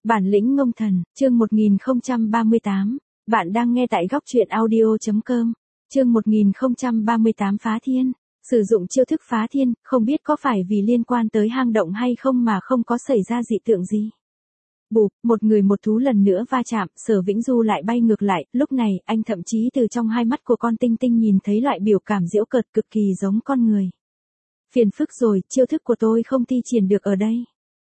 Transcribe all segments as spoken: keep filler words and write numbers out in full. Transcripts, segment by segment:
Bản lĩnh ngông thần, chương một nghìn không trăm ba mươi tám. Bạn đang nghe tại góc truyện audio chấm com. Chương một nghìn không trăm ba mươi tám phá thiên. Sử dụng chiêu thức phá thiên, không biết có phải vì liên quan tới hang động hay không mà không có xảy ra dị tượng gì. Bụp, một người một thú lần nữa va chạm, Sở Vĩnh Du lại bay ngược lại, lúc này, anh thậm chí từ trong hai mắt của con tinh tinh nhìn thấy loại biểu cảm giễu cợt cực kỳ giống con người. Phiền phức rồi, chiêu thức của tôi không thi triển được ở đây.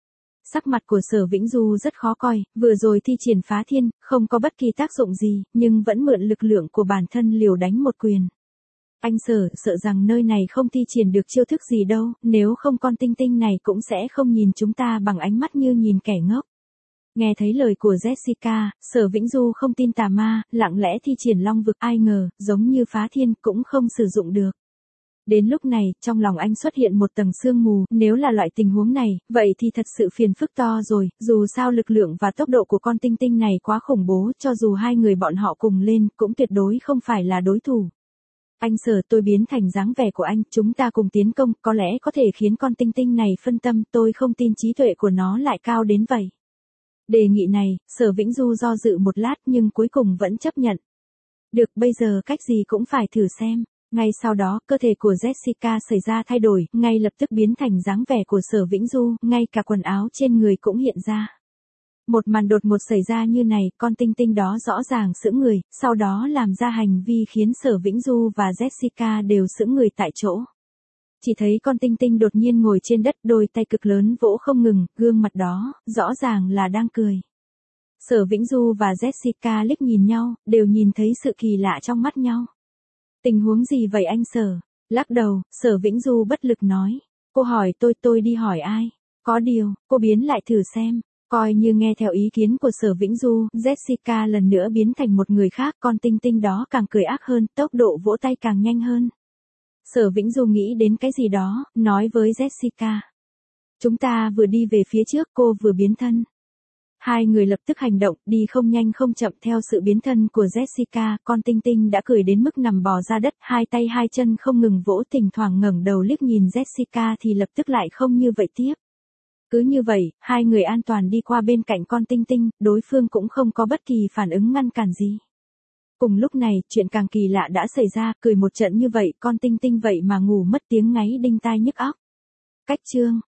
Sắc mặt của Sở Vĩnh Du rất khó coi, vừa rồi thi triển phá thiên, không có bất kỳ tác dụng gì, nhưng vẫn mượn lực lượng của bản thân liều đánh một quyền. Anh Sở, sợ rằng nơi này không thi triển được chiêu thức gì đâu, nếu không con tinh tinh này cũng sẽ không nhìn chúng ta bằng ánh mắt như nhìn kẻ ngốc. Nghe thấy lời của Jessica, Sở Vĩnh Du không tin tà ma, lặng lẽ thi triển long vực, ai ngờ, giống như phá thiên cũng không sử dụng được. Đến lúc này, trong lòng anh xuất hiện một tầng sương mù, nếu là loại tình huống này, vậy thì thật sự phiền phức to rồi, dù sao lực lượng và tốc độ của con tinh tinh này quá khủng bố, cho dù hai người bọn họ cùng lên, cũng tuyệt đối không phải là đối thủ. Anh Sở, tôi biến thành dáng vẻ của anh, chúng ta cùng tiến công, có lẽ có thể khiến con tinh tinh này phân tâm, tôi không tin trí tuệ của nó lại cao đến vậy. Đề nghị này, Sở Vĩnh Du do dự một lát nhưng cuối cùng vẫn chấp nhận. Được, bây giờ cách gì cũng phải thử xem. Ngay sau đó, cơ thể của Jessica xảy ra thay đổi, ngay lập tức biến thành dáng vẻ của Sở Vĩnh Du, ngay cả quần áo trên người cũng hiện ra. Một màn đột ngột xảy ra như này, con tinh tinh đó rõ ràng sững người, sau đó làm ra hành vi khiến Sở Vĩnh Du và Jessica đều sững người tại chỗ. Chỉ thấy con tinh tinh đột nhiên ngồi trên đất, đôi tay cực lớn vỗ không ngừng, gương mặt đó, rõ ràng là đang cười. Sở Vĩnh Du và Jessica liếc nhìn nhau, đều nhìn thấy sự kỳ lạ trong mắt nhau. Tình huống gì vậy anh Sở? Lắc đầu, Sở Vĩnh Du bất lực nói. Cô hỏi tôi, tôi đi hỏi ai? Có điều, cô biến lại thử xem. Coi như nghe theo ý kiến của Sở Vĩnh Du, Jessica lần nữa biến thành một người khác, con tinh tinh đó càng cười ác hơn, tốc độ vỗ tay càng nhanh hơn. Sở Vĩnh Du nghĩ đến cái gì đó, nói với Jessica. Chúng ta vừa đi về phía trước, cô vừa biến thân. Hai người lập tức hành động, đi không nhanh không chậm theo sự biến thân của Jessica, con tinh tinh đã cười đến mức nằm bò ra đất, hai tay hai chân không ngừng vỗ, thỉnh thoảng ngẩng đầu liếc nhìn Jessica thì lập tức lại không như vậy tiếp. Cứ như vậy, hai người an toàn đi qua bên cạnh con tinh tinh, đối phương cũng không có bất kỳ phản ứng ngăn cản gì. Cùng lúc này, chuyện càng kỳ lạ đã xảy ra, cười một trận như vậy, con tinh tinh vậy mà ngủ mất tiếng ngáy đinh tai nhức óc. Cách chương